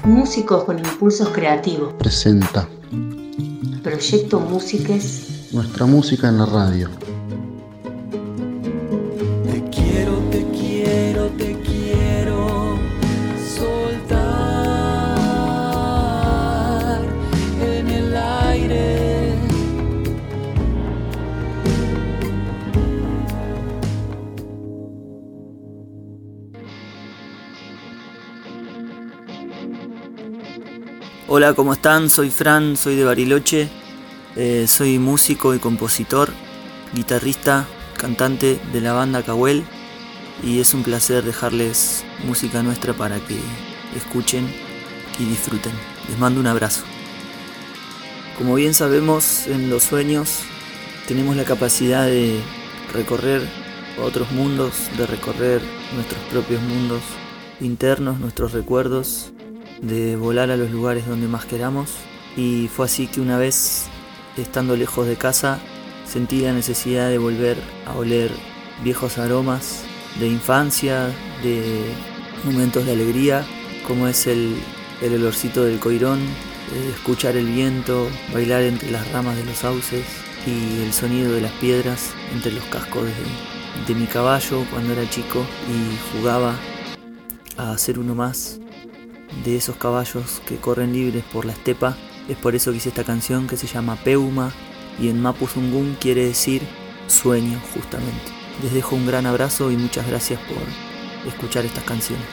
Músicos con impulsos creativos. Presenta Proyecto Músiques. Nuestra música en la radio. Te quiero, te quiero, te quiero soltar en el aire. Hola, ¿cómo están? Soy Fran, soy de Bariloche, soy músico y compositor, guitarrista, cantante de la banda Cahuel, y es un placer dejarles música nuestra para que escuchen y disfruten. Les mando un abrazo. Como bien sabemos, en los sueños tenemos la capacidad de recorrer otros mundos, de recorrer nuestros propios mundos internos, nuestros recuerdos, de volar a los lugares donde más queramos. Y fue así que una vez, estando lejos de casa, sentí la necesidad de volver a oler viejos aromas de infancia, de momentos de alegría, como es el olorcito del coirón, escuchar el viento, bailar entre las ramas de los sauces y el sonido de las piedras entre los cascos de mi caballo cuando era chico y jugaba a ser uno más de esos caballos que corren libres por la estepa. Es por eso que hice esta canción que se llama Peuma y en Mapuzungún quiere decir sueño, justamente. Les dejo un gran abrazo y muchas gracias por escuchar estas canciones.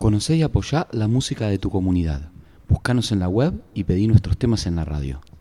Conocé y apoyá la música de tu comunidad. Búscanos en la web y pedí nuestros temas en la radio.